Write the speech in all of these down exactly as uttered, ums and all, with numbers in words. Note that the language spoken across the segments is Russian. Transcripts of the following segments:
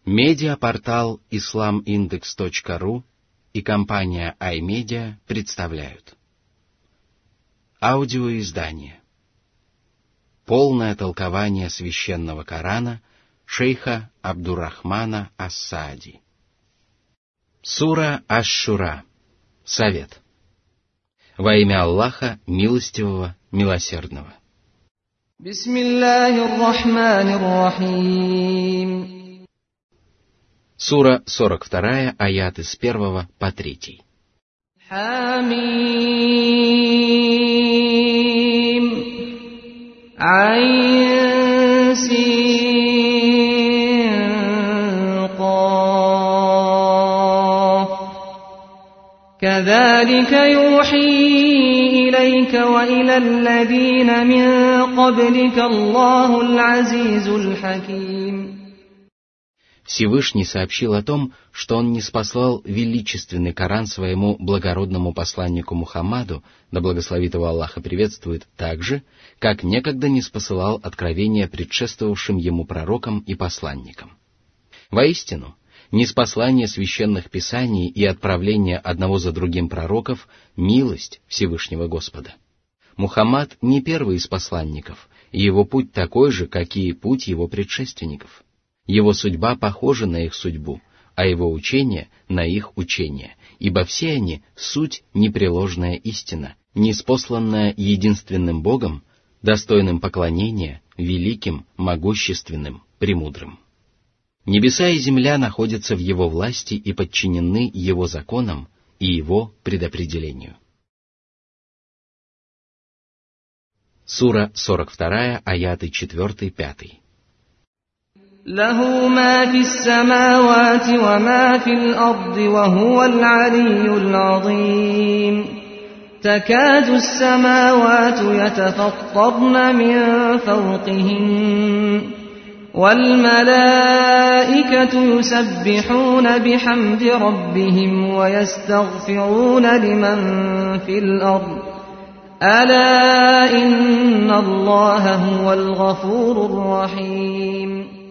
Медиапортал ислам индекс точка ру и компания iMedia представляют аудиоиздание «Полное толкование священного Корана» шейха Абдуррахмана ас-Саади. Сура Аш-Шура. Совет. Во имя Аллаха, милостивого, милосердного. Бисмиллахир-рахманир-рахим. Сура сорок два, аяты с первого по третий. Хамим. Айн син қаф. كذلك يوحي إليك وإلى الذين من قبلك الله العزيز الحكيم. Всевышний сообщил о том, что он ниспослал величественный Коран своему благородному посланнику Мухаммаду, да благословит его Аллах и приветствует, так же, как некогда ниспосылал откровения предшествовавшим ему пророкам и посланникам. Воистину, ниспослание священных писаний и отправление одного за другим пророков — милость Всевышнего Господа. Мухаммад не первый из посланников, и его путь такой же, как и путь его предшественников. Его судьба похожа на их судьбу, а его учение — на их учение, ибо все они — суть непреложная истина, ниспосланная единственным Богом, достойным поклонения, великим, могущественным, премудрым. Небеса и земля находятся в его власти и подчинены его законам и его предопределению. Сура сорок два, аяты четыре-пять. له ما في السماوات وما في الأرض وهو العلي العظيم. تكاد السماوات يتفطرن من فوقهن والملائكة يسبحون بحمد ربهم ويستغفرون لمن في الأرض ألا إن الله هو الغفور الرحيم.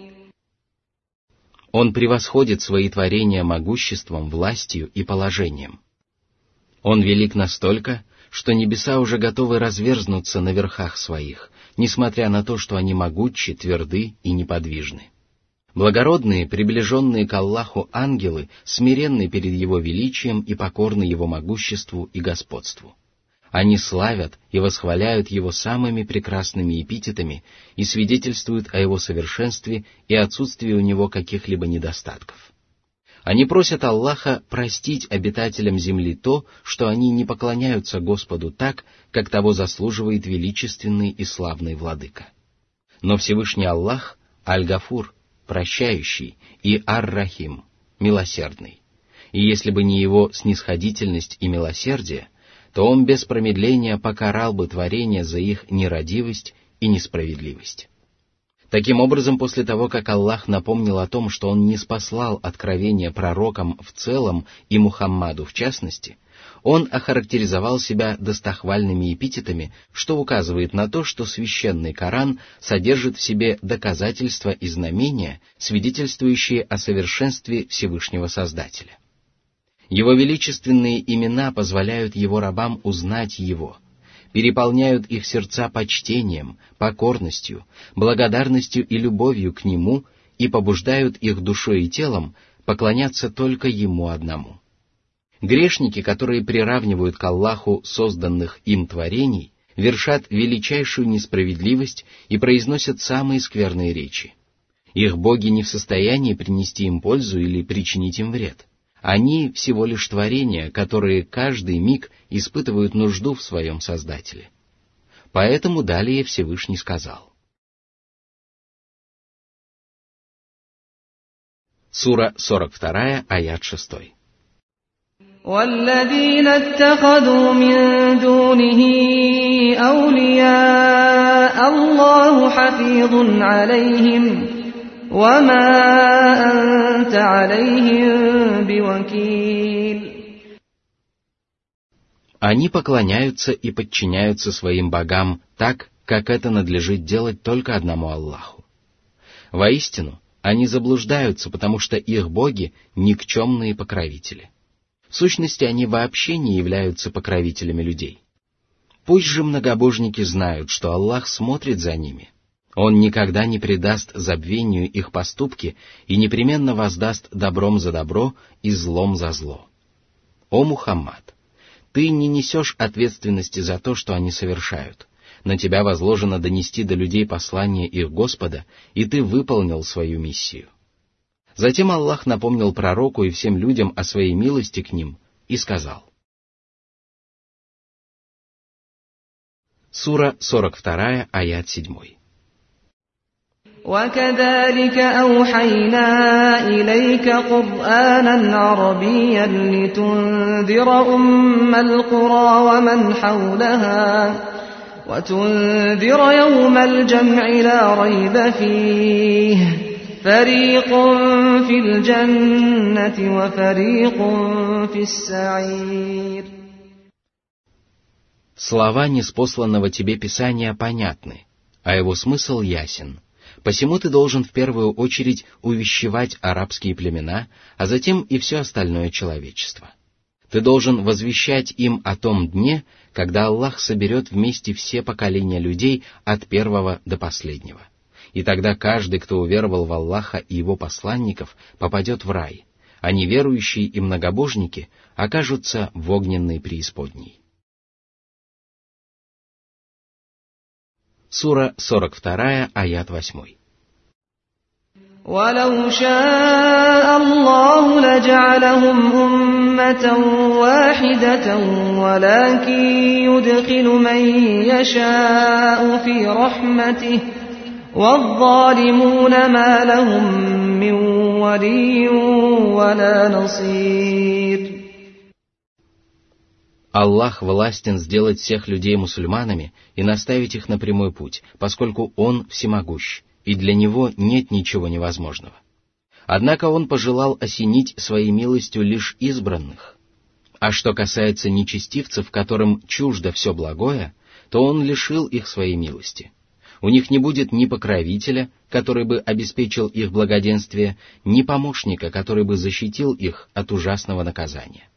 Он превосходит свои творения могуществом, властью и положением. Он велик настолько, что небеса уже готовы разверзнуться на верхах своих, несмотря на то, что они могучи, тверды и неподвижны. Благородные, приближенные к Аллаху ангелы, смиренны перед Его величием и покорны Его могуществу и господству. Они славят и восхваляют Его самыми прекрасными эпитетами и свидетельствуют о Его совершенстве и отсутствии у Него каких-либо недостатков. Они просят Аллаха простить обитателям земли то, что они не поклоняются Господу так, как того заслуживает величественный и славный Владыка. Но Всевышний Аллах — Аль-Гафур, прощающий, и Ар-Рахим, милосердный. И если бы не Его снисходительность и милосердие, то Он без промедления покарал бы творения за их нерадивость и несправедливость. Таким образом, после того, как Аллах напомнил о том, что Он ниспослал откровения пророкам в целом и Мухаммаду в частности, Он охарактеризовал себя достохвальными эпитетами, что указывает на то, что священный Коран содержит в себе доказательства и знамения, свидетельствующие о совершенстве Всевышнего Создателя. Его величественные имена позволяют Его рабам узнать Его, переполняют их сердца почтением, покорностью, благодарностью и любовью к Нему и побуждают их душой и телом поклоняться только Ему одному. Грешники, которые приравнивают к Аллаху созданных им творений, вершат величайшую несправедливость и произносят самые скверные речи. Их боги не в состоянии принести им пользу или причинить им вред. Они всего лишь творения, которые каждый миг испытывают нужду в своем Создателе. Поэтому далее Всевышний сказал. Сура сорок два, аят шесть. والذين اتخذوا من دونه أولياء الله حفيظ عليهم وما أنت عليهم بوكيل. Они поклоняются и подчиняются своим богам так, как это надлежит делать только одному Аллаху. Воистину, Они заблуждаются, потому что их боги — никчемные покровители. В сущности, они вообще не являются покровителями людей. Пусть же многобожники знают, что Аллах смотрит за ними. Он никогда не предаст забвению их поступки и непременно воздаст добром за добро и злом за зло. О Мухаммад, ты не несешь ответственности за то, что они совершают. На тебя возложено донести до людей послание их Господа, и ты выполнил свою миссию. Затем Аллах напомнил пророку и всем людям о своей милости к ним и сказал. Сура сорок два, аят семь. وَكَذَلِكَ أَوْحَيْنَا إِلَيْكَ قُرْآنًا عَرَبِيًّا لِتُنذِرَ أُمَّ الْقُرَى وَمَنْ حَوْلَهَا وَتُنذِرَ يَوْمَ الْجَمْعِ لَا رَيْبَ فِيهِ فَرِيقٌ فِي الْجَنَّةِ وَفَرِيقٌ فِي السَّعِيرِ. Слова ниспосланного тебе Писания понятны, а его смысл ясен. Посему ты должен в первую очередь увещевать арабские племена, а затем и все остальное человечество. Ты должен возвещать им о том дне, когда Аллах соберет вместе все поколения людей от первого до последнего. И тогда каждый, кто уверовал в Аллаха и его посланников, попадет в рай, а неверующие и многобожники окажутся в огненной преисподней. Сура сорок два, аят восемь. وَلَوْ شَاءَ اللَّهُ لَجَعَلَهُمْ أُمَّةً وَاحِدَةً وَلَكِنْ يُدْخِلُ مَن يَشَاءُ فِي رَحْمَتِهِ وَالظَّالِمُونَ مَا لَهُم مِّن وَلِيٍّ وَلَا نَصِيرٍ. Аллах властен сделать всех людей мусульманами и наставить их на прямой путь, поскольку Он всемогущ, и для Него нет ничего невозможного. Однако Он пожелал осенить Своей милостью лишь избранных. А что касается нечестивцев, которым чуждо все благое, то Он лишил их Своей милости. У них не будет ни покровителя, который бы обеспечил их благоденствие, ни помощника, который бы защитил их от ужасного наказания.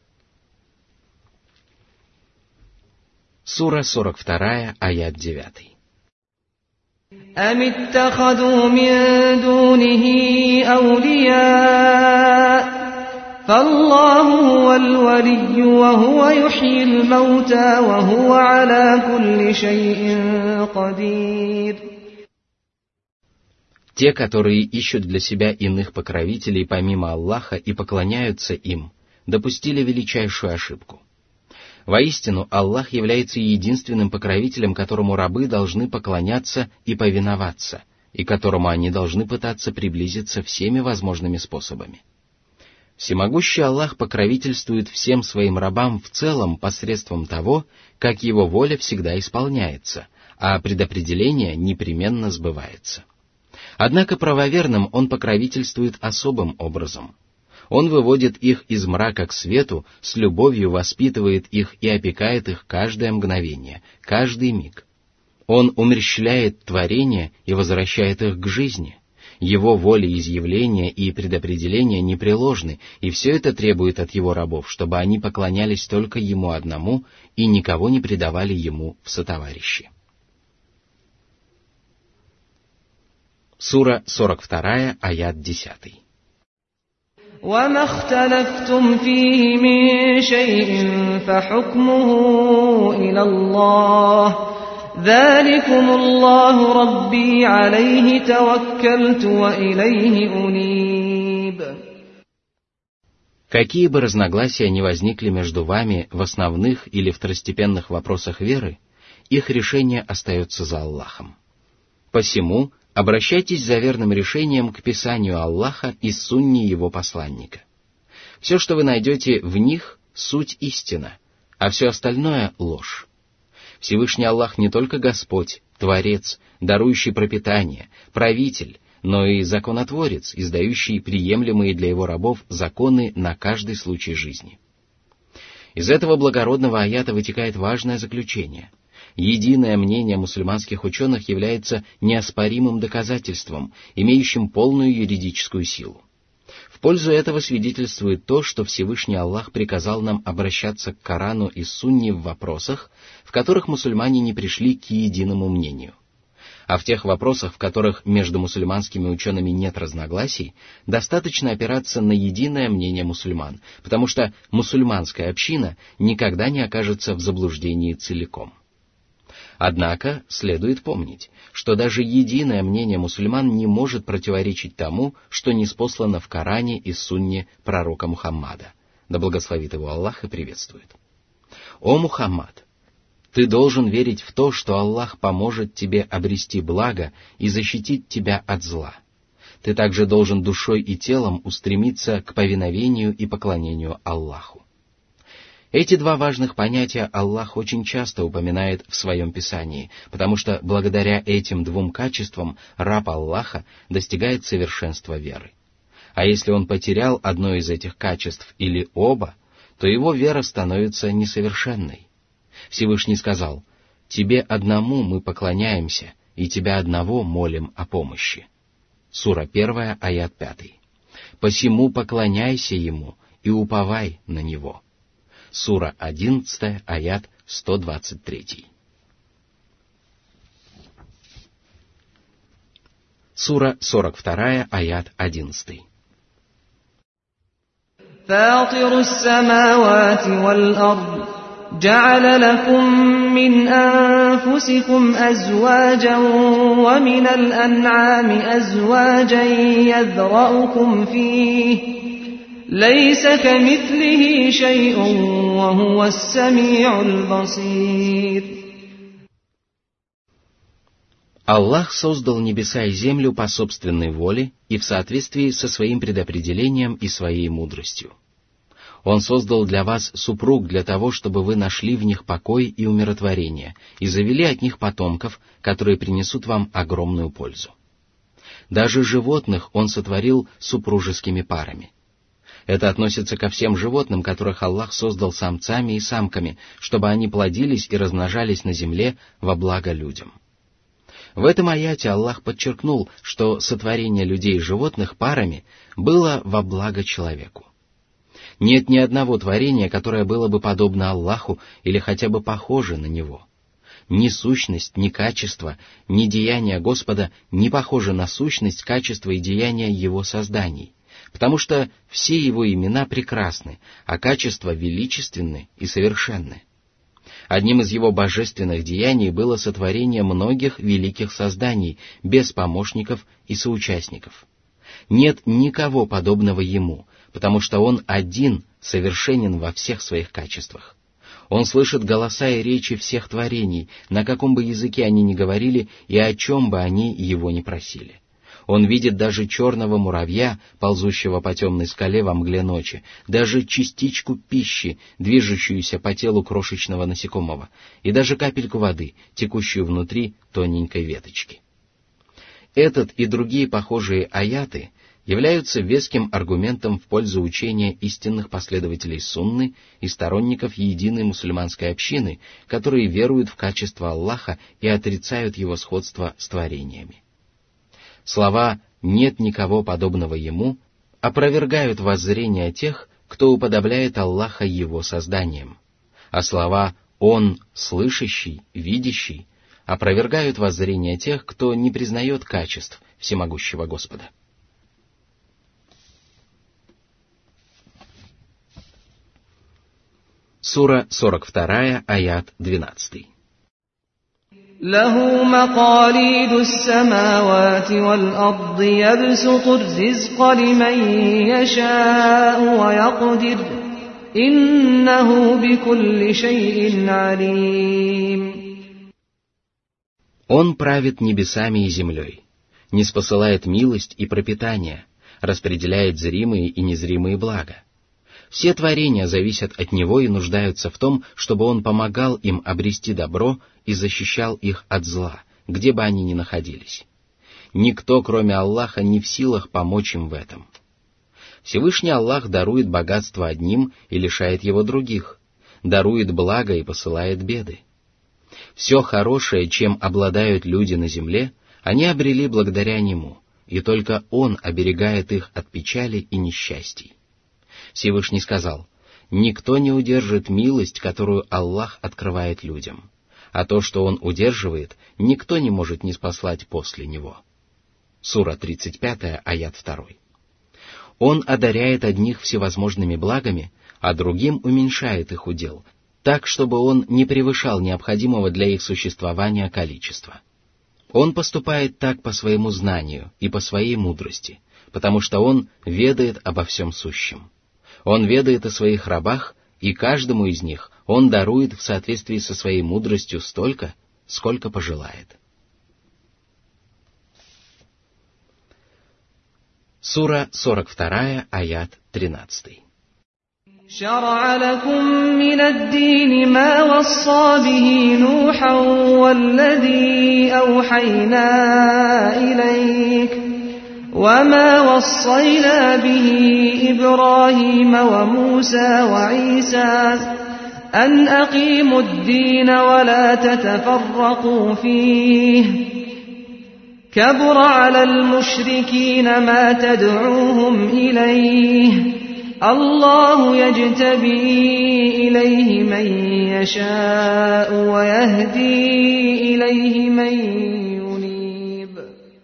Сура сорок два, аят девять. أَمِ اتَّخَذُوا مِن دُونِهِ أَوْلِيَاءَ فَاللَّهُ هُوَ الْوَلِيُّ وَهُوَ يُحْيِي الْمَوْتَى وَهُوَ عَلَى كُلِّ شَيْءٍ قَدِيرٌ. Те, которые ищут для себя иных покровителей помимо Аллаха и поклоняются им, допустили величайшую ошибку. Воистину, Аллах является единственным покровителем, которому рабы должны поклоняться и повиноваться, и к которому они должны пытаться приблизиться всеми возможными способами. Всемогущий Аллах покровительствует всем своим рабам в целом посредством того, как его воля всегда исполняется, а предопределение непременно сбывается. Однако правоверным Он покровительствует особым образом. Он выводит их из мрака к свету, с любовью воспитывает их и опекает их каждое мгновение, каждый миг. Он умерщвляет творение и возвращает их к жизни. Его волеизъявления и предопределения непреложны, и все это требует от его рабов, чтобы они поклонялись только Ему одному и никого не предавали Ему в сотоварищи. Сура сорок два, аят десять. وَمَا اخْتَلَفْتُمْ فِيهِ مِن شَيْءٍ فَحُكْمُهُ إِلَى اللَّهِ ذَلِكُمُ اللَّهُ رَبِّي عَلَيْهِ تَوَكَّلْتُ وَإِلَيْهِ أُنِيبُ. Какие бы разногласия ни возникли между вами в основных или второстепенных вопросах веры, их решение остается за Аллахом. Посему обращайтесь за верным решением к Писанию Аллаха и сунне Его посланника. Все, что вы найдете в них, суть истина, а все остальное — ложь. Всевышний Аллах не только Господь, Творец, дарующий пропитание, правитель, но и законотворец, издающий приемлемые для Его рабов законы на каждый случай жизни. Из этого благородного аята вытекает важное заключение. Единое мнение мусульманских ученых является неоспоримым доказательством, имеющим полную юридическую силу. В пользу этого свидетельствует то, что Всевышний Аллах приказал нам обращаться к Корану и Сунне в вопросах, в которых мусульмане не пришли к единому мнению. А в тех вопросах, в которых между мусульманскими учеными нет разногласий, достаточно опираться на единое мнение мусульман, потому что мусульманская община никогда не окажется в заблуждении целиком. Однако следует помнить, что даже единое мнение мусульман не может противоречить тому, что ниспослано в Коране и Сунне пророка Мухаммада, да благословит его Аллах и приветствует. «О Мухаммад! Ты должен верить в то, что Аллах поможет тебе обрести благо и защитить тебя от зла. Ты также должен душой и телом устремиться к повиновению и поклонению Аллаху». Эти два важных понятия Аллах очень часто упоминает в своем Писании, потому что благодаря этим двум качествам раб Аллаха достигает совершенства веры. А если он потерял одно из этих качеств или оба, то его вера становится несовершенной. Всевышний сказал: «Тебе одному мы поклоняемся, и Тебя одного молим о помощи». Сура первая, аят пятый. «Посему поклоняйся Ему и уповай на Него». Сура одиннадцатая, аят сто двадцать три. Сура сорок вторая, аят одиннадцатый. فاطر السماوات والأرض جعل لكم من أنفسكم أزواجا ومن الأنعام أزواجا يذرأكم فيه ليس كمثله شيء وهو السميع البصير. Аллах создал небеса и землю по собственной воле и в соответствии со своим предопределением и своей мудростью. Он создал для вас супруг для того, чтобы вы нашли в них покой и умиротворение и завели от них потомков, которые принесут вам огромную пользу. Даже животных Он сотворил супружескими парами. Это относится ко всем животным, которых Аллах создал самцами и самками, чтобы они плодились и размножались на земле во благо людям. В этом аяте Аллах подчеркнул, что сотворение людей и животных парами было во благо человеку. Нет ни одного творения, которое было бы подобно Аллаху или хотя бы похоже на Него. Ни сущность, ни качество, ни деяния Господа не похожи на сущность, качество и деяния Его созданий, потому что все Его имена прекрасны, а качества величественны и совершенны. Одним из Его божественных деяний было сотворение многих великих созданий, без помощников и соучастников. Нет никого подобного Ему, потому что Он один совершенен во всех своих качествах. Он слышит голоса и речи всех творений, на каком бы языке они ни говорили и о чем бы они Его ни просили. Он видит даже черного муравья, ползущего по темной скале во мгле ночи, даже частичку пищи, движущуюся по телу крошечного насекомого, и даже капельку воды, текущую внутри тоненькой веточки. Этот и другие похожие аяты являются веским аргументом в пользу учения истинных последователей сунны и сторонников единой мусульманской общины, которые веруют в качество Аллаха и отрицают его сходство с творениями. Слова «нет никого подобного Ему» опровергают воззрение тех, кто уподобляет Аллаха Его созданием, а слова «Он слышащий, видящий» опровергают воззрение тех, кто не признает качеств всемогущего Господа. Сура сорок вторая, аят двенадцатый. له مقاليد السماوات والأرض يبسط الرزق لمن يشاء ويقدر إنه بكل شيء عليم. Он правит небесами и землей, ниспосылает милость и пропитание, распределяет зримые и незримые блага. Все творения зависят от Него и нуждаются в том, чтобы Он помогал им обрести добро и защищал их от зла, где бы они ни находились. Никто, кроме Аллаха, не в силах помочь им в этом. Всевышний Аллах дарует богатство одним и лишает его других, дарует благо и посылает беды. Все хорошее, чем обладают люди на земле, они обрели благодаря Нему, и только Он оберегает их от печали и несчастий. Всевышний сказал: «Никто не удержит милость, которую Аллах открывает людям, а то, что Он удерживает, никто не может ниспослать после Него». Сура тридцать пять, аят два. Он одаряет одних всевозможными благами, а другим уменьшает их удел, так, чтобы он не превышал необходимого для их существования количества. Он поступает так по своему знанию и по своей мудрости, потому что Он ведает обо всем сущем. Он ведает о своих рабах, и каждому из них Он дарует в соответствии со своей мудростью столько, сколько пожелает. Сура сорок два, аят тринадцатый. شرع لكم من الدين ما وصى به نوحا والذي أوحينا إليك وما وصينا به إبراهيم وموسى وعيسى أن أقيموا الدين ولا تتفرقوا فيه كبر على المشركين ما تدعوهم إليه الله يجتبي إليه من يشاء ويهدي إليه من ينيب.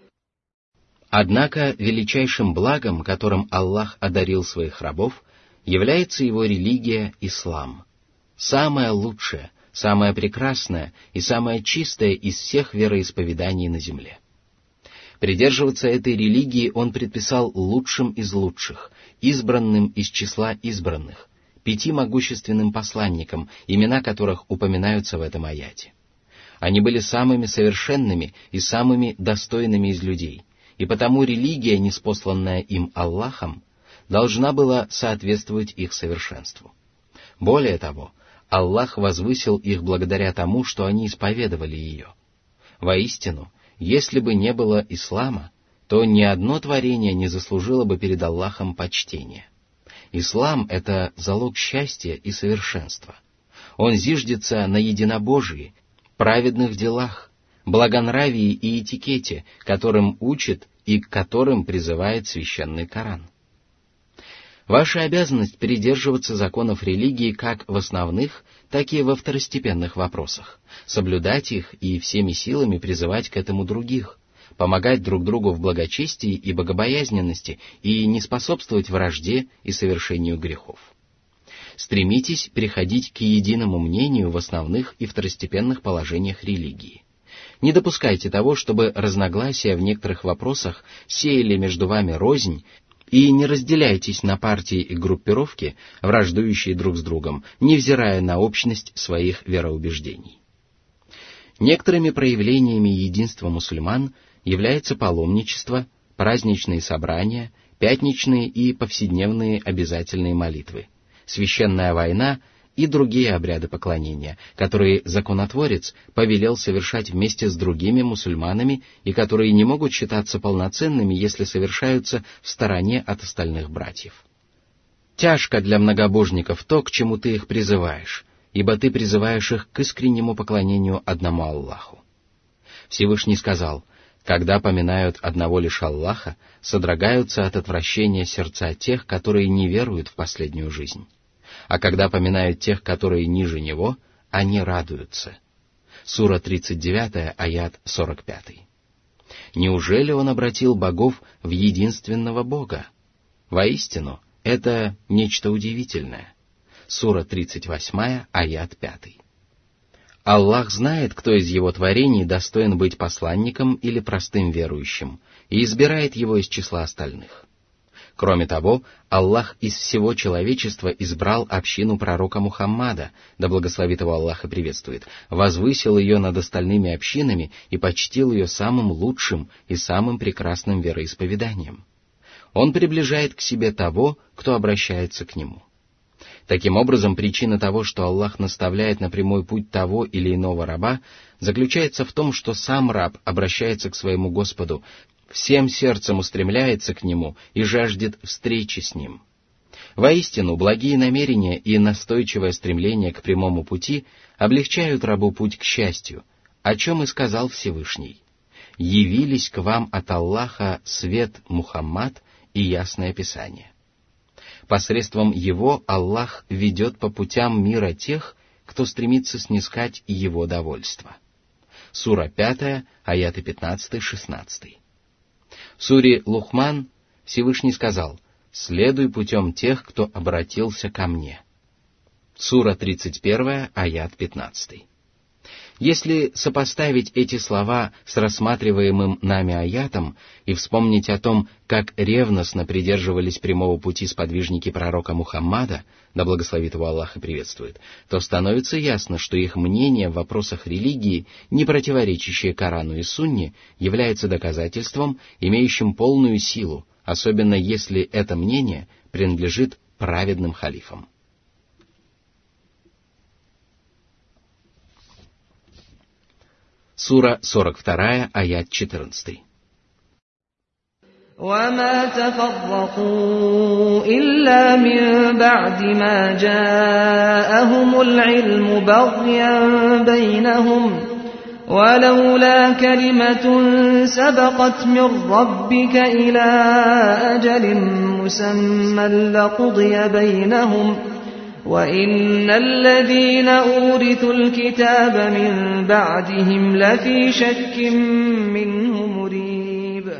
Однако величайшим благом, которым Аллах одарил своих рабов, является его религия ислам, самая лучшая, самая прекрасная и самая чистая из всех вероисповеданий на земле. Придерживаться этой религии он предписал лучшим из лучших, избранным из числа избранных, пяти могущественным посланникам, имена которых упоминаются в этом аяте. Они были самыми совершенными и самыми достойными из людей, и потому религия, ниспосланная им Аллахом, должна была соответствовать их совершенству. Более того, Аллах возвысил их благодаря тому, что они исповедовали ее. Воистину, если бы не было ислама, то ни одно творение не заслужило бы перед Аллахом почтения. Ислам — это залог счастья и совершенства. Он зиждется на единобожии, праведных делах, благонравии и этикете, которым учит и к которым призывает священный Коран. Ваша обязанность придерживаться законов религии как в основных, так и во второстепенных вопросах, соблюдать их и всеми силами призывать к этому других, помогать друг другу в благочестии и богобоязненности и не способствовать вражде и совершению грехов. Стремитесь приходить к единому мнению в основных и второстепенных положениях религии. Не допускайте того, чтобы разногласия в некоторых вопросах сеяли между вами рознь, и не разделяйтесь на партии и группировки, враждующие друг с другом, невзирая на общность своих вероубеждений. Некоторыми проявлениями единства мусульман является паломничество, праздничные собрания, пятничные и повседневные обязательные молитвы, священная война и другие обряды поклонения, которые законотворец повелел совершать вместе с другими мусульманами и которые не могут считаться полноценными, если совершаются в стороне от остальных братьев. Тяжко для многобожников то, к чему ты их призываешь, ибо ты призываешь их к искреннему поклонению одному Аллаху. Всевышний сказал: когда поминают одного лишь Аллаха, содрогаются от отвращения сердца тех, которые не веруют в последнюю жизнь. А когда поминают тех, которые ниже него, они радуются. Сура тридцать девять, аят сорок пять. Неужели он обратил богов в единственного Бога? Воистину, это нечто удивительное. Сура тридцать восемь, аят пять. Аллах знает, кто из его творений достоин быть посланником или простым верующим, и избирает его из числа остальных. Кроме того, Аллах из всего человечества избрал общину пророка Мухаммада, да благословит его Аллах и приветствует, возвысил ее над остальными общинами и почтил ее самым лучшим и самым прекрасным вероисповеданием. Он приближает к себе того, кто обращается к нему. Таким образом, причина того, что Аллах наставляет на прямой путь того или иного раба, заключается в том, что сам раб обращается к своему Господу, всем сердцем устремляется к Нему и жаждет встречи с Ним. Воистину, благие намерения и настойчивое стремление к прямому пути облегчают рабу путь к счастью, о чем и сказал Всевышний: «Явились к вам от Аллаха свет Мухаммад и ясное Писание». Посредством его Аллах ведет по путям мира тех, кто стремится снискать его довольство. Сура пятая, аяты пятнадцатый-шестнадцатый. В суре Лухман Всевышний сказал: «Следуй путем тех, кто обратился ко мне». Сура тридцать первая, аят пятнадцатый. Если сопоставить эти слова с рассматриваемым нами аятом и вспомнить о том, как ревностно придерживались прямого пути сподвижники пророка Мухаммада, да благословит его Аллах и приветствует, то становится ясно, что их мнение в вопросах религии, не противоречащее Корану и Сунне, является доказательством, имеющим полную силу, особенно если это мнение принадлежит праведным халифам. Сура сорок вторая, аят четырнадцатый. وَمَا تَفَرَّقُوا إِلَّا مِن بَعْدِ مَا جَاءَهُمُ الْعِلْمُ بَغْيًا بَيْنَهُمْ وَلَوْلَا كَلِمَةٌ سَبَقَتْ مِن رَّبِّكَ إِلَىٰ أَجَلٍ مُّسَمًّى لَّقُضِيَ بَيْنَهُمْ وَإِنَّ الَّذِينَ أُورِثُوا الْكِتَابَ مِن بَعْدِهِمْ لَفِي شَكٍّ مِّنْهُ مُرِيبٍ.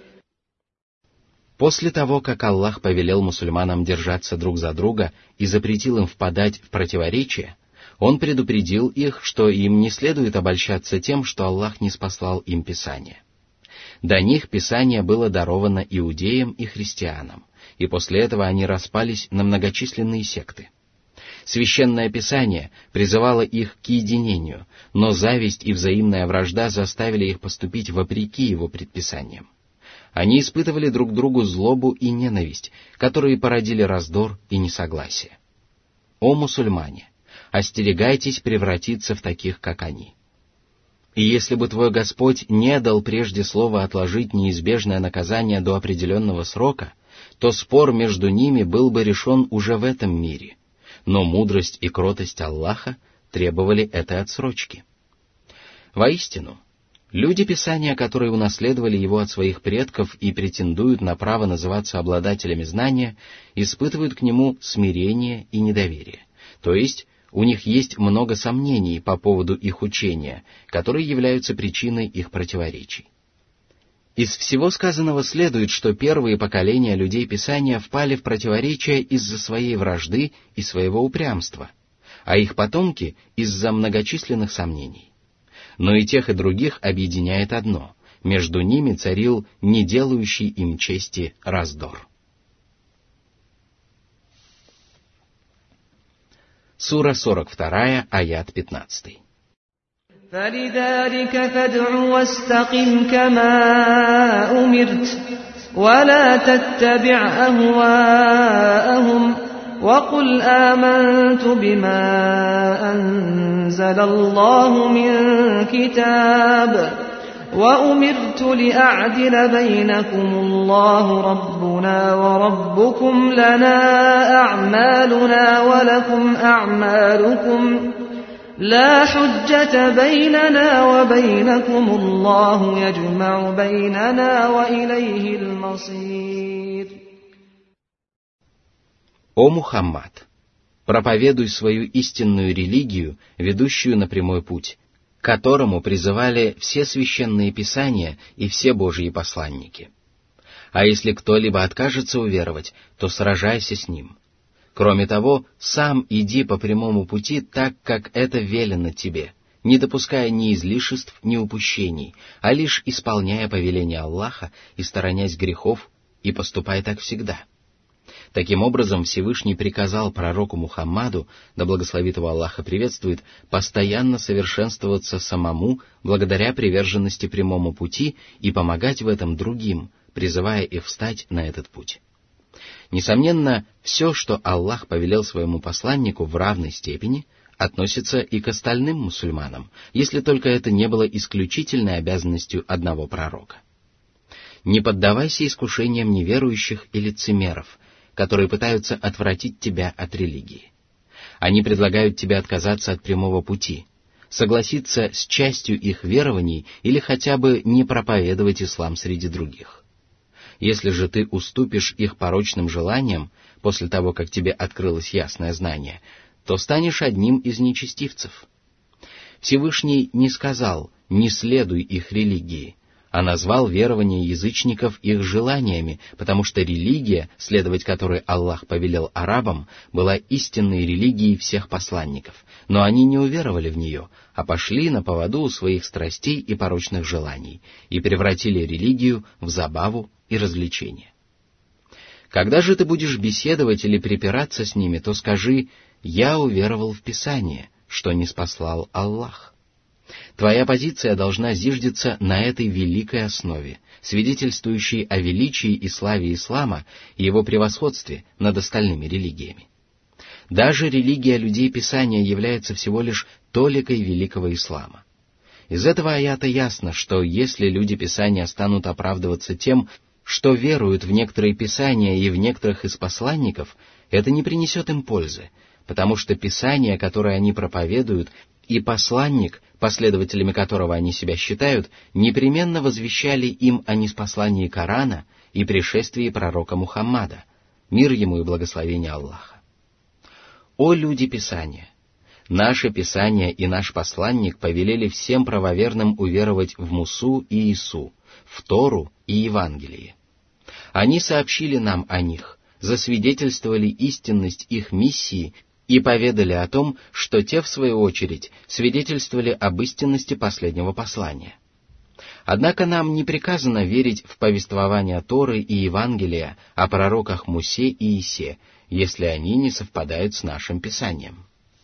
После того, как Аллах повелел мусульманам держаться друг за друга и запретил им впадать в противоречие, Он предупредил их, что им не следует обольщаться тем, что Аллах не спаслал им Писание. До них Писание было даровано иудеям и христианам, и после этого они распались на многочисленные секты. Священное Писание призывало их к единению, но зависть и взаимная вражда заставили их поступить вопреки его предписаниям. Они испытывали друг другу злобу и ненависть, которые породили раздор и несогласие. О мусульмане, остерегайтесь превратиться в таких, как они. И если бы твой Господь не дал прежде слова отложить неизбежное наказание до определенного срока, то спор между ними был бы решен уже в этом мире, но мудрость и кротость Аллаха требовали этой отсрочки. Воистину, люди Писания, которые унаследовали его от своих предков и претендуют на право называться обладателями знания, испытывают к нему смирение и недоверие, то есть у них есть много сомнений по поводу их учения, которые являются причиной их противоречий. Из всего сказанного следует, что первые поколения людей Писания впали в противоречие из-за своей вражды и своего упрямства, а их потомки — из-за многочисленных сомнений. Но и тех, и других объединяет одно — между ними царил не делающий им чести раздор. Сура сорок вторая, аят пятнадцатый. فَلِذَلِكَ فَادْعُ وَاسْتَقِمْ كَمَا أُمِرْتَ وَلَا تَتَّبِعْ أَهْوَاءَهُمْ وَقُلْ آمَنْتُ بِمَا أَنزَلَ اللَّهُ مِنْ كِتَابٍ وَأُمِرْتُ لِأَعْدِلَ بَيْنَكُمُ اللَّهُ رَبُّنَا وَرَبُّكُمْ لَنَا أَعْمَالُنَا وَلَكُمْ أَعْمَالُكُمْ لا حجة بيننا وبينكم الله يجمع بيننا وإليه المصير. О Мухаммад, проповедуй свою истинную религию, ведущую на прямой путь, к которому призывали все священные писания и все Божьи посланники. А если кто-либо откажется уверовать, то сражайся с ним. Кроме того, сам иди по прямому пути так, как это велено тебе, не допуская ни излишеств, ни упущений, а лишь исполняя повеления Аллаха и сторонясь грехов, и поступай так всегда. Таким образом, Всевышний приказал пророку Мухаммаду, да благословит его Аллах и приветствует, постоянно совершенствоваться самому благодаря приверженности прямому пути и помогать в этом другим, призывая их встать на этот путь. Несомненно, все, что Аллах повелел своему посланнику в равной степени, относится и к остальным мусульманам, если только это не было исключительной обязанностью одного пророка. Не поддавайся искушениям неверующих и лицемеров, которые пытаются отвратить тебя от религии. Они предлагают тебе отказаться от прямого пути, согласиться с частью их верований или хотя бы не проповедовать ислам среди других. Если же ты уступишь их порочным желаниям после того, как тебе открылось ясное знание, то станешь одним из нечестивцев. Всевышний не сказал «не следуй их религии», а назвал верования язычников их желаниями, потому что религия, следовать которой Аллах повелел арабам, была истинной религией всех посланников, но они не уверовали в нее, а пошли на поводу у своих страстей и порочных желаний и превратили религию в забаву и развлечение. Когда же ты будешь беседовать или припираться с ними, то скажи «Я уверовал в Писание», что ниспослал Аллах. Твоя позиция должна зиждиться на этой великой основе, свидетельствующей о величии и славе ислама и его превосходстве над остальными религиями. Даже религия людей Писания является всего лишь толикой великого ислама. Из этого аята ясно, что если люди Писания станут оправдываться тем, что веруют в некоторые Писания и в некоторых из посланников, это не принесет им пользы, потому что Писание, которое они проповедуют, и посланник, последователями которого они себя считают, непременно возвещали им о ниспослании Корана и пришествии пророка Мухаммада, мир ему и благословение Аллаха. О люди Писания! Наше Писание и наш посланник повелели всем правоверным уверовать в Мусу и Ису, в Тору и Евангелие. Они сообщили нам о них, засвидетельствовали истинность их миссии и поведали о том, что те, в свою очередь, свидетельствовали об истинности последнего послания. Однако нам не приказано верить в повествования Торы и Евангелия о пророках Мусе и Исе, если они не совпадают с нашим Писанием.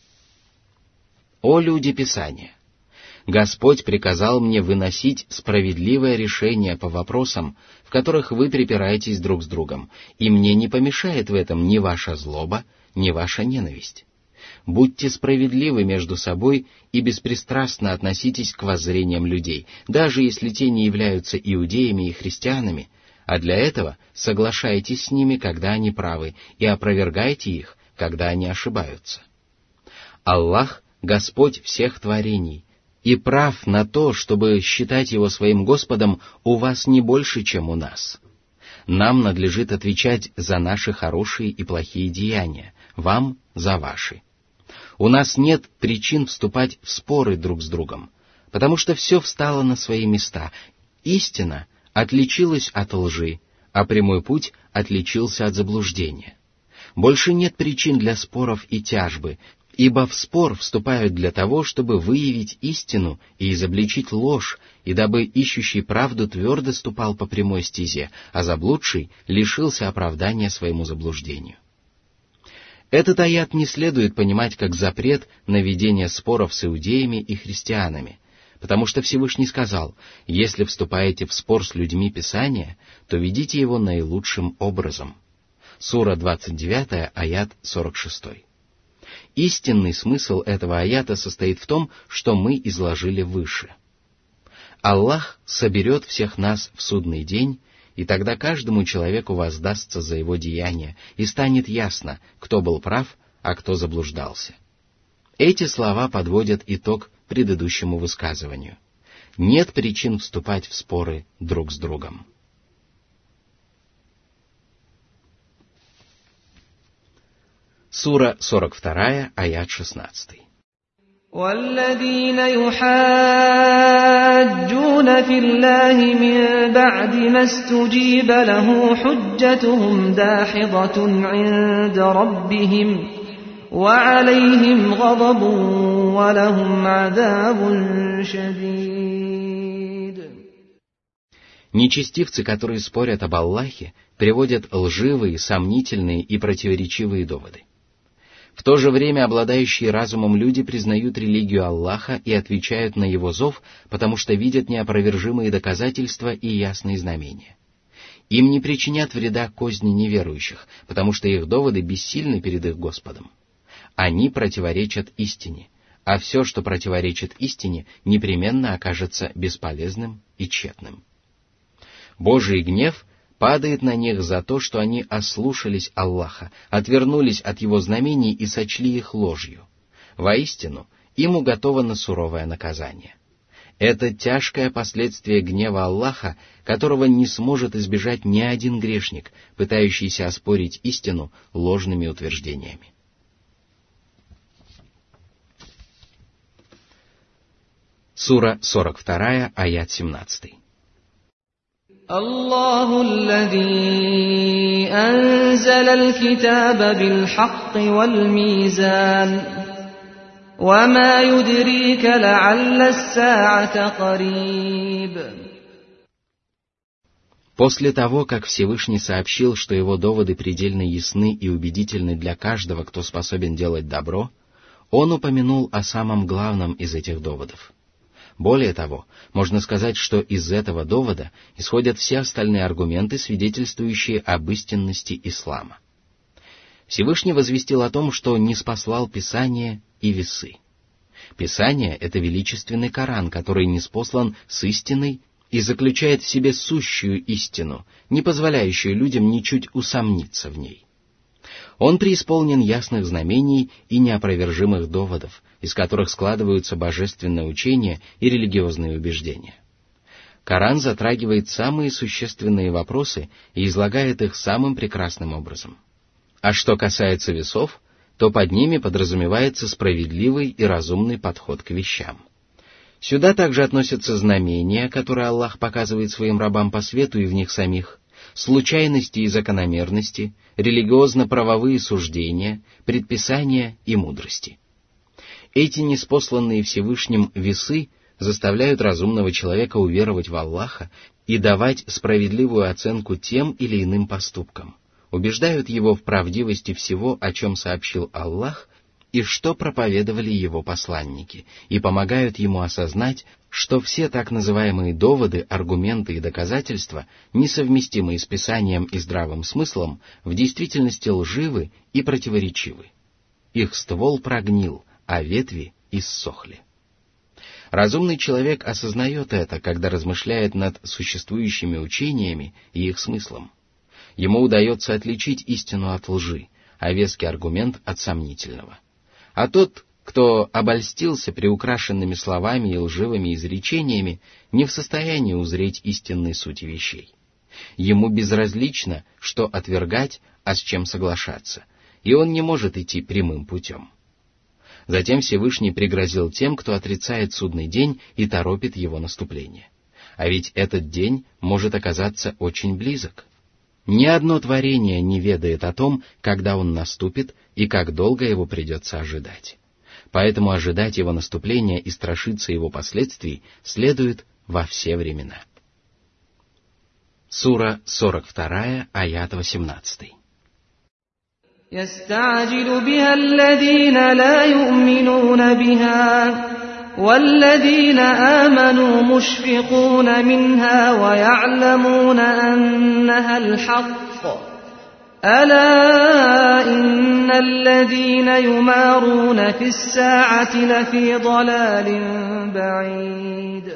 О люди Писания! Господь приказал мне выносить справедливое решение по вопросам, в которых вы припираетесь друг с другом, и мне не помешает в этом ни ваша злоба, ни ваша ненависть. Будьте справедливы между собой и беспристрастно относитесь к воззрениям людей, даже если те не являются иудеями и христианами, а для этого соглашайтесь с ними, когда они правы, и опровергайте их, когда они ошибаются. Аллах — Господь всех творений, и прав на то, чтобы считать Его своим Господом у вас не больше, чем у нас. Нам надлежит отвечать за наши хорошие и плохие деяния, вам — за ваши. У нас нет причин вступать в споры друг с другом, потому что все встало на свои места. Истина отличилась от лжи, а прямой путь отличился от заблуждения. Больше нет причин для споров и тяжбы, ибо в спор вступают для того, чтобы выявить истину и изобличить ложь, и дабы ищущий правду твердо ступал по прямой стезе, а заблудший лишился оправдания своему заблуждению. Этот аят не следует понимать как запрет на ведение споров с иудеями и христианами, потому что Всевышний сказал: «Если вступаете в спор с людьми Писания, то ведите его наилучшим образом». Сура двадцать девять, аят сорок шесть. Истинный смысл этого аята состоит в том, что мы изложили выше. Аллах соберет всех нас в судный день, и тогда каждому человеку воздастся за его деяния, и станет ясно, кто был прав, а кто заблуждался. Эти слова подводят итог предыдущему высказыванию. Нет причин вступать в споры друг с другом. Сура сорок два, аят шестнадцать. والذين يحاجون في الله من بعد ما استجيب له حجتهم داحضة عند ربهم وعليهم غضب ولهم عذاب شديد. Нечестивцы, которые спорят об Аллахе, приводят лживые, сомнительные и противоречивые доводы. В то же время обладающие разумом люди признают религию Аллаха и отвечают на его зов, потому что видят неопровержимые доказательства и ясные знамения. Им не причинят вреда козни неверующих, потому что их доводы бессильны перед их Господом. Они противоречат истине, а все, что противоречит истине, непременно окажется бесполезным и тщетным. Божий гнев падает на них за то, что они ослушались Аллаха, отвернулись от Его знамений и сочли их ложью. Воистину, им уготовано суровое наказание. Это тяжкое последствие гнева Аллаха, которого не сможет избежать ни один грешник, пытающийся оспорить истину ложными утверждениями. Сура сорок два, аят семнадцатый. الله الذي أنزل الكتاب بالحق والميزان وما يدريك لعل الساعة قريب. После того, как Всевышний сообщил, что его доводы предельно ясны и убедительны для каждого, кто способен делать добро, он упомянул о самом главном из этих доводов. Более того, можно сказать, что из этого довода исходят все остальные аргументы, свидетельствующие об истинности ислама. Всевышний возвестил о том, что ниспослал Писание и весы. Писание — это величественный Коран, который ниспослан с истиной и заключает в себе сущую истину, не позволяющую людям ничуть усомниться в ней. Он преисполнен ясных знамений и неопровержимых доводов, из которых складываются божественное учение и религиозные убеждения. Коран затрагивает самые существенные вопросы и излагает их самым прекрасным образом. А что касается весов, то под ними подразумевается справедливый и разумный подход к вещам. Сюда также относятся знамения, которые Аллах показывает своим рабам по свету и в них самих, случайности и закономерности, религиозно-правовые суждения, предписания и мудрости. Эти ниспосланные Всевышним весы заставляют разумного человека уверовать в Аллаха и давать справедливую оценку тем или иным поступкам, убеждают его в правдивости всего, о чем сообщил Аллах, и что проповедовали его посланники, и помогают ему осознать, что все так называемые доводы, аргументы и доказательства, несовместимые с Писанием и здравым смыслом, в действительности лживы и противоречивы. Их ствол прогнил, а ветви иссохли. Разумный человек осознает это, когда размышляет над существующими учениями и их смыслом. Ему удается отличить истину от лжи, а веский аргумент от сомнительного. А тот, кто обольстился приукрашенными словами и лживыми изречениями, не в состоянии узреть истинной сути вещей. Ему безразлично, что отвергать, а с чем соглашаться, и он не может идти прямым путем. Затем Всевышний пригрозил тем, кто отрицает судный день и торопит его наступление. А ведь этот день может оказаться очень близок. Ни одно творение не ведает о том, когда он наступит и как долго его придется ожидать. Поэтому ожидать его наступления и страшиться его последствий следует во все времена. Сура сорок два, аят восемнадцатый. يستعجل بها الذين لا يؤمنون بها والذين آمنوا مشفقون منها ويعلمون أنها الحق ألا إن الذين يمارون في الساعة لفي ضلال بعيد.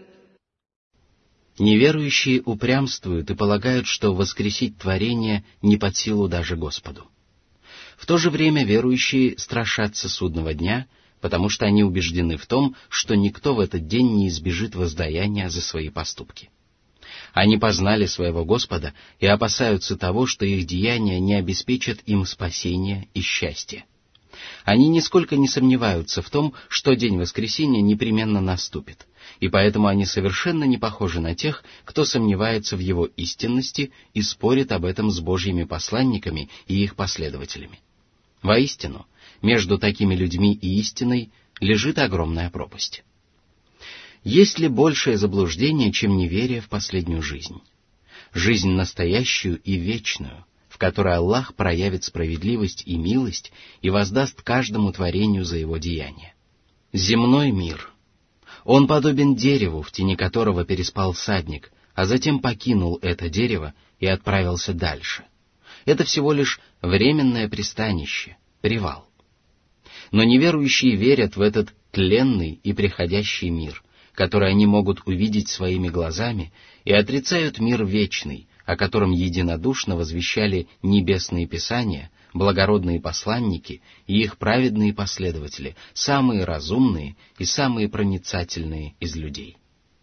Неверующие упрямствуют и полагают, что воскресить творение не под силу даже Господу. В то же время верующие страшатся судного дня, потому что они убеждены в том, что никто в этот день не избежит воздаяния за свои поступки. Они познали своего Господа и опасаются того, что их деяния не обеспечат им спасения и счастья. Они нисколько не сомневаются в том, что день воскресения непременно наступит, и поэтому они совершенно не похожи на тех, кто сомневается в его истинности и спорит об этом с Божьими посланниками и их последователями. Воистину, между такими людьми и истиной лежит огромная пропасть. Есть ли большее заблуждение, чем неверие в последнюю жизнь? Жизнь настоящую и вечную, в которой Аллах проявит справедливость и милость и воздаст каждому творению за его деяния. Земной мир. Он подобен дереву, в тени которого переспал всадник, а затем покинул это дерево и отправился дальше. Это всего лишь временное пристанище, привал. Но неверующие верят в этот тленный и приходящий мир, который они могут увидеть своими глазами, и отрицают мир вечный, о котором единодушно возвещали небесные писания, благородные посланники и их праведные последователи, самые разумные и самые проницательные из людей.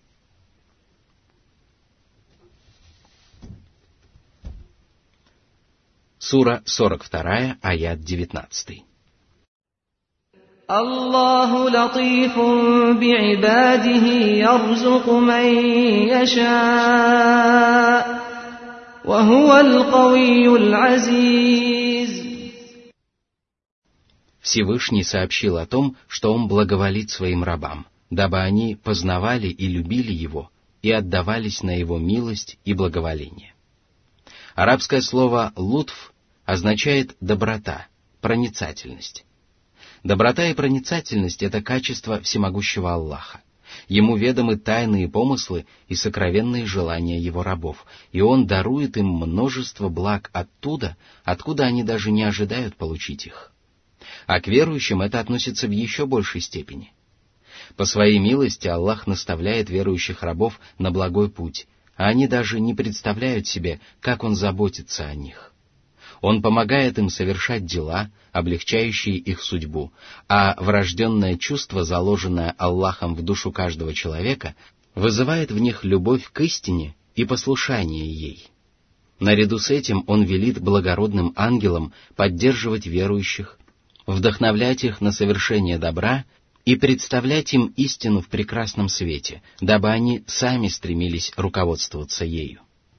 Сура сорок два, аят девятнадцатый. Аллаху латифун би'ибадихи ярзуку ман яша, ва хувал кавийюл азиз. Всевышний сообщил о том, что Он благоволит своим рабам, дабы они познавали и любили Его и отдавались на Его милость и благоволение. Арабское слово «лутф» означает «доброта», «проницательность». Доброта и проницательность — это качество всемогущего Аллаха. Ему ведомы тайные помыслы и сокровенные желания Его рабов, и Он дарует им множество благ оттуда, откуда они даже не ожидают получить их. А к верующим это относится в еще большей степени. По своей милости Аллах наставляет верующих рабов на благой путь, а они даже не представляют себе, как Он заботится о них. Он помогает им совершать дела, облегчающие их судьбу, а врожденное чувство, заложенное Аллахом в душу каждого человека, вызывает в них любовь к истине и послушание ей. Наряду с этим Он велит благородным ангелам поддерживать верующих, вдохновлять их на совершение добра и представлять им истину в прекрасном свете, дабы они сами стремились руководствоваться ею.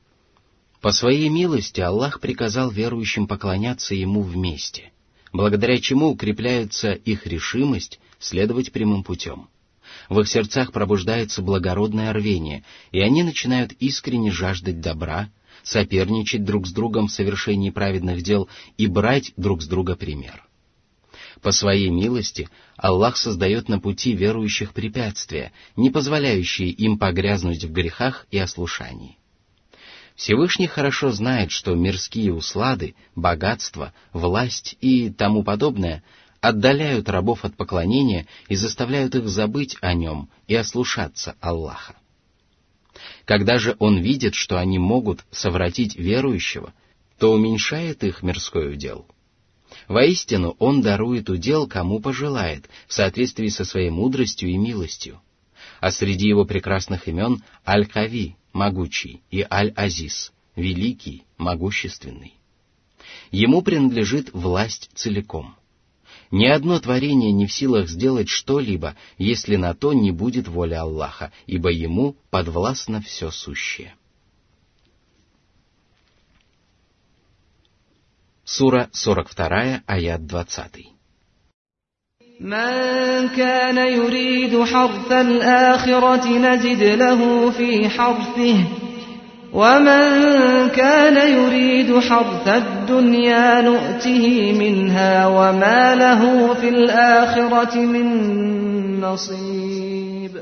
По своей милости Аллах приказал верующим поклоняться Ему вместе, благодаря чему укрепляется их решимость следовать прямым путем. В их сердцах пробуждается благородное рвение, и они начинают искренне жаждать добра, соперничать друг с другом в совершении праведных дел и брать друг с друга пример. По своей милости Аллах создает на пути верующих препятствия, не позволяющие им погрязнуть в грехах и ослушании. Всевышний хорошо знает, что мирские услады, богатство, власть и тому подобное отдаляют рабов от поклонения и заставляют их забыть о Нем и ослушаться Аллаха. Когда же Он видит, что они могут совратить верующего, то уменьшает их мирской удел. Воистину, Он дарует удел, кому пожелает, в соответствии со своей мудростью и милостью. А среди Его прекрасных имен Аль-Кави, могучий, и Аль-Азиз, великий, могущественный. Ему принадлежит власть целиком. Ни одно творение не в силах сделать что-либо, если на то не будет воля Аллаха, ибо Ему подвластно все сущее. Сура сорок два, аят двадцатый. من كان يريد حرث الآخرة نزد له في حرثه ومن كان يريد حرث الدنيا نؤته منها وما له في الآخرة من نصيب.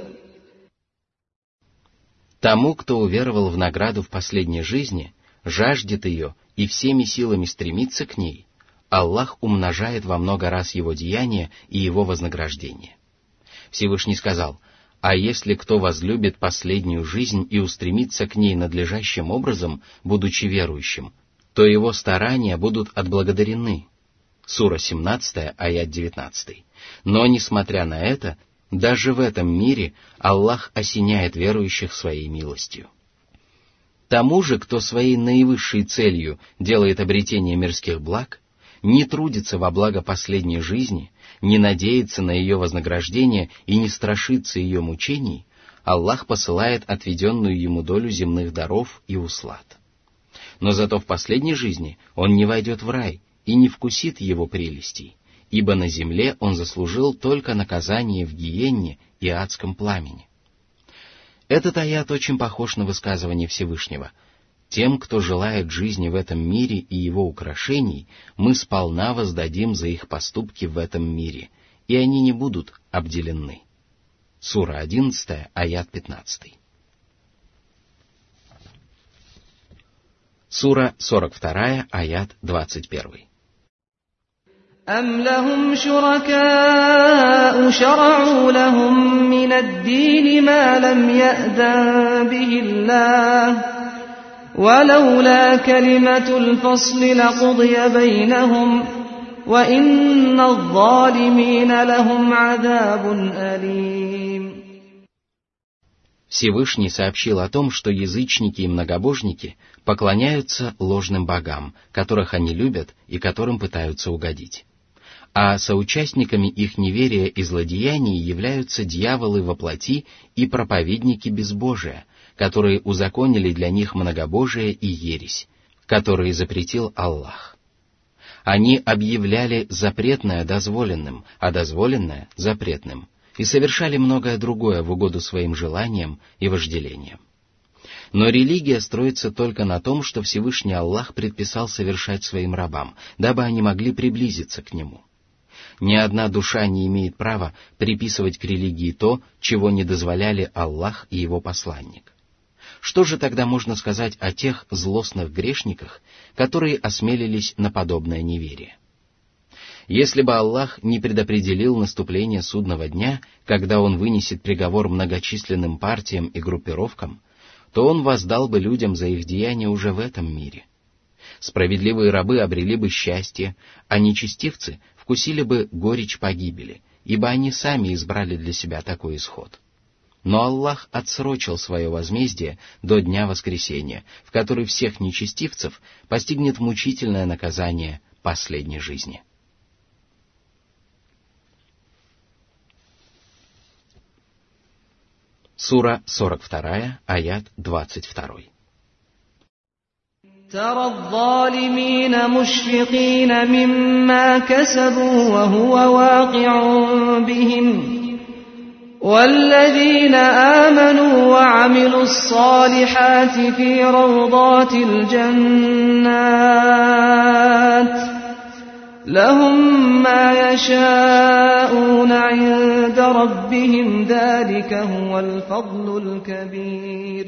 Тому, кто уверовал в награду в последней жизни, жаждет ее и всеми силами стремится к ней, Аллах умножает во много раз его деяния и его вознаграждение. Всевышний сказал: «А если кто возлюбит последнюю жизнь и устремится к ней надлежащим образом, будучи верующим, то его старания будут отблагодарены». Сура семнадцатая, аят девятнадцатый. Но, несмотря на это, даже в этом мире Аллах осеняет верующих своей милостью. Тому же, кто своей наивысшей целью делает обретение мирских благ, не трудится во благо последней жизни, не надеется на ее вознаграждение и не страшится ее мучений, Аллах посылает отведенную ему долю земных даров и услад. Но зато в последней жизни он не войдет в рай и не вкусит его прелестей, ибо на земле он заслужил только наказание в гиенне и адском пламени. Этот аят очень похож на высказывание Всевышнего: «Тем, кто желает жизни в этом мире и его украшений, мы сполна воздадим за их поступки в этом мире, и они не будут обделены». Сура одиннадцатая, аят пятнадцатый. Сура сорок два, аят двадцать первый. أَمْ لَهُمْ شُرَكَاءُ شَرَعُوا لَهُم مِّنَ الدِّينِ مَا لَمْ يَأْذَن بِهِ اللَّهُ ولولا كلمة الفصل لقضي بينهم وإن الظالمين لهم عذاب أليم. Всевышний сообщил о том, что язычники и многобожники поклоняются ложным богам, которых они любят и которым пытаются угодить. А соучастниками их неверия и злодеяний являются дьяволы во плоти и проповедники безбожия, которые узаконили для них многобожие и ересь, которые запретил Аллах. Они объявляли запретное дозволенным, а дозволенное запретным, и совершали многое другое в угоду своим желаниям и вожделениям. Но религия строится только на том, что Всевышний Аллах предписал совершать своим рабам, дабы они могли приблизиться к Нему. Ни одна душа не имеет права приписывать к религии то, чего не дозволяли Аллах и Его посланник. Что же тогда можно сказать о тех злостных грешниках, которые осмелились на подобное неверие? Если бы Аллах не предопределил наступление судного дня, когда Он вынесет приговор многочисленным партиям и группировкам, то Он воздал бы людям за их деяния уже в этом мире. Справедливые рабы обрели бы счастье, а нечестивцы вкусили бы горечь погибели, ибо они сами избрали для себя такой исход. Но Аллах отсрочил свое возмездие до дня воскресения, в который всех нечестивцев постигнет мучительное наказание последней жизни. Сура сорок два, аят двадцать два. ترى الظالمين مشفقين مما كسبوا وهو واقع بهم والذين آمنوا وعملوا الصالحات في روضات الجنات لهم ما يشاءون عند ربهم ذلك هو الفضل الكبير.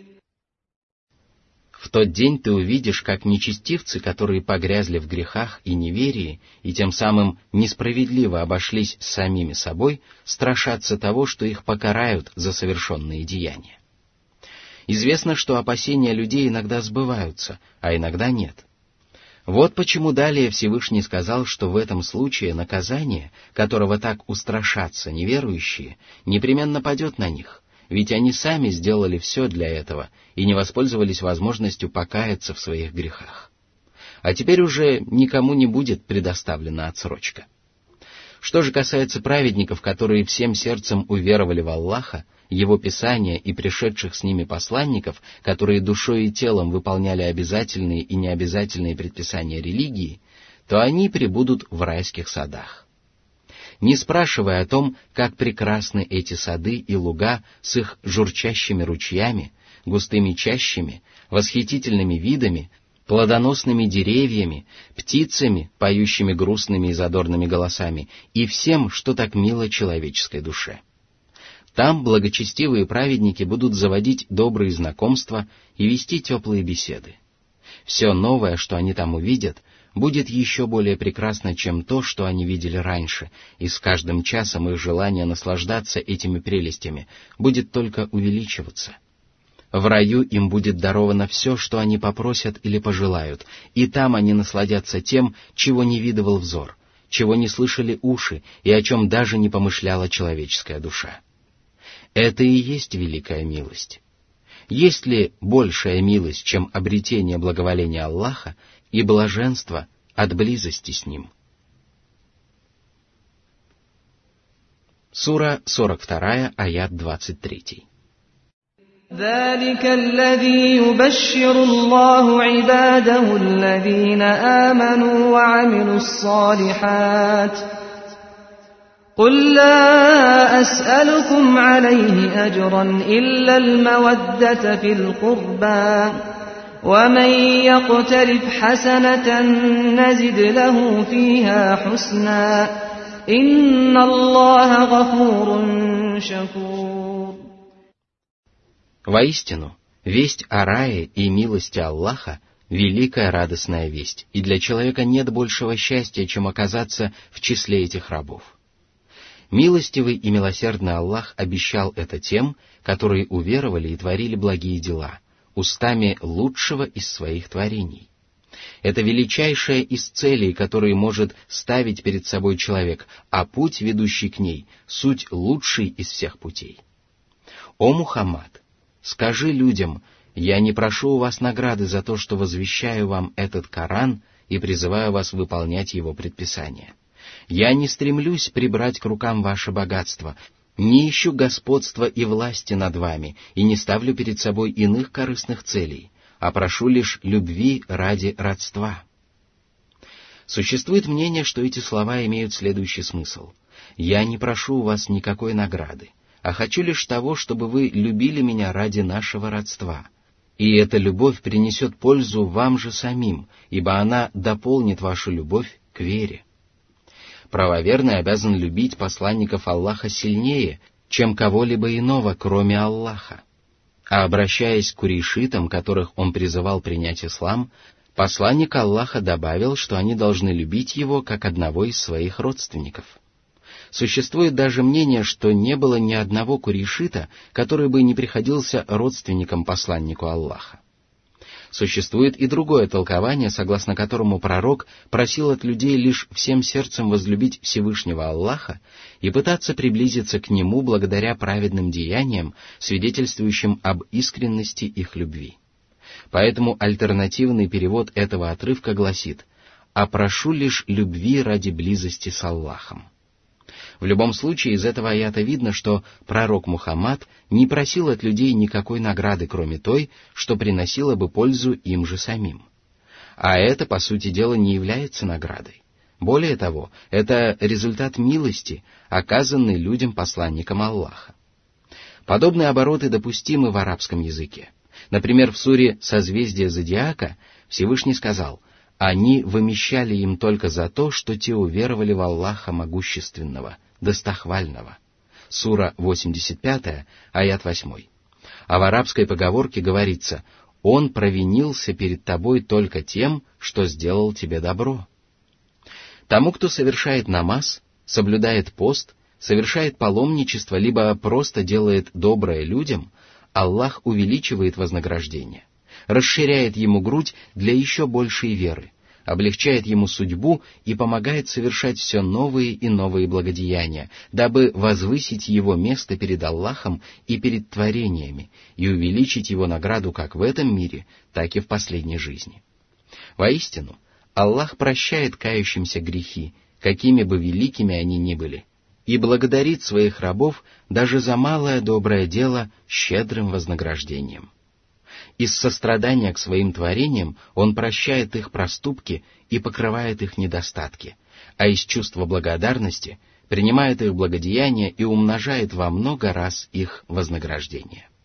В тот день ты увидишь, как нечестивцы, которые погрязли в грехах и неверии, и тем самым несправедливо обошлись с самими собой, страшатся того, что их покарают за совершенные деяния. Известно, что опасения людей иногда сбываются, а иногда нет. Вот почему далее Всевышний сказал, что в этом случае наказание, которого так устрашатся неверующие, непременно падет на них, ведь они сами сделали все для этого и не воспользовались возможностью покаяться в своих грехах. А теперь уже никому не будет предоставлена отсрочка. Что же касается праведников, которые всем сердцем уверовали в Аллаха, Его Писания и пришедших с ними посланников, которые душой и телом выполняли обязательные и необязательные предписания религии, то они пребудут в райских садах. Не спрашивая о том, как прекрасны эти сады и луга с их журчащими ручьями, густыми чащами, восхитительными видами, плодоносными деревьями, птицами, поющими грустными и задорными голосами, и всем, что так мило человеческой душе. Там благочестивые праведники будут заводить добрые знакомства и вести теплые беседы. Все новое, что они там увидят, будет еще более прекрасно, чем то, что они видели раньше, и с каждым часом их желание наслаждаться этими прелестями будет только увеличиваться. В раю им будет даровано все, что они попросят или пожелают, и там они насладятся тем, чего не видывал взор, чего не слышали уши и о чем даже не помышляла человеческая душа. Это и есть великая милость. Есть ли большая милость, чем обретение благоволения Аллаха и блаженство от близости с Ним? Сура сорок два, аят двадцать три. ذلك الذي يبشر الله عباده الذين آمنوا وعملوا الصالحات قل لا أسألكم عليه أجرا إلا المودة في القربى ومن يقترف حسنة نزد له فيها حسنا إن الله غفور شكور. Воистину, весть о рае и милости Аллаха — великая радостная весть, и для человека нет большего счастья, чем оказаться в числе этих рабов. Милостивый и милосердный Аллах обещал это тем, которые уверовали и творили благие дела, устами лучшего из своих творений. Это величайшая из целей, которые может ставить перед собой человек, а путь, ведущий к ней, суть лучший из всех путей. О Мухаммад, скажи людям: я не прошу у вас награды за то, что возвещаю вам этот Коран и призываю вас выполнять его предписания. Я не стремлюсь прибрать к рукам ваше богатство, не ищу господства и власти над вами и не ставлю перед собой иных корыстных целей, а прошу лишь любви ради родства. Существует мнение, что эти слова имеют следующий смысл. Я не прошу у вас никакой награды, а хочу лишь того, чтобы вы любили меня ради нашего родства. И эта любовь принесет пользу вам же самим, ибо она дополнит вашу любовь к вере. Правоверный обязан любить посланников Аллаха сильнее, чем кого-либо иного, кроме Аллаха. А обращаясь к курейшитам, которых он призывал принять ислам, посланник Аллаха добавил, что они должны любить его как одного из своих родственников. Существует даже мнение, что не было ни одного курейшита, который бы не приходился родственником посланнику Аллаха. Существует и другое толкование, согласно которому пророк просил от людей лишь всем сердцем возлюбить Всевышнего Аллаха и пытаться приблизиться к Нему благодаря праведным деяниям, свидетельствующим об искренности их любви. Поэтому альтернативный перевод этого отрывка гласит: «А прошу лишь любви ради близости с Аллахом». В любом случае, из этого аята видно, что пророк Мухаммад не просил от людей никакой награды, кроме той, что приносило бы пользу им же самим. А это, по сути дела, не является наградой. Более того, это результат милости, оказанной людям посланником Аллаха. Подобные обороты допустимы в арабском языке. Например, в суре «Созвездие зодиака» Всевышний сказал: «Они вымещали им только за то, что те уверовали в Аллаха Могущественного, Достохвального». Сура восемьдесят пять, аят восемь. А в арабской поговорке говорится: «Он провинился перед тобой только тем, что сделал тебе добро». Тому, кто совершает намаз, соблюдает пост, совершает паломничество, либо просто делает доброе людям, Аллах увеличивает вознаграждение, расширяет ему грудь для еще большей веры, облегчает ему судьбу и помогает совершать все новые и новые благодеяния, дабы возвысить его место перед Аллахом и перед творениями и увеличить его награду как в этом мире, так и в последней жизни. Воистину, Аллах прощает кающимся грехи, какими бы великими они ни были, и благодарит своих рабов даже за малое доброе дело щедрым вознаграждением. Из сострадания к своим творениям Он прощает их проступки и покрывает их недостатки, а из чувства благодарности принимает их благодеяния и умножает во много раз их вознаграждение.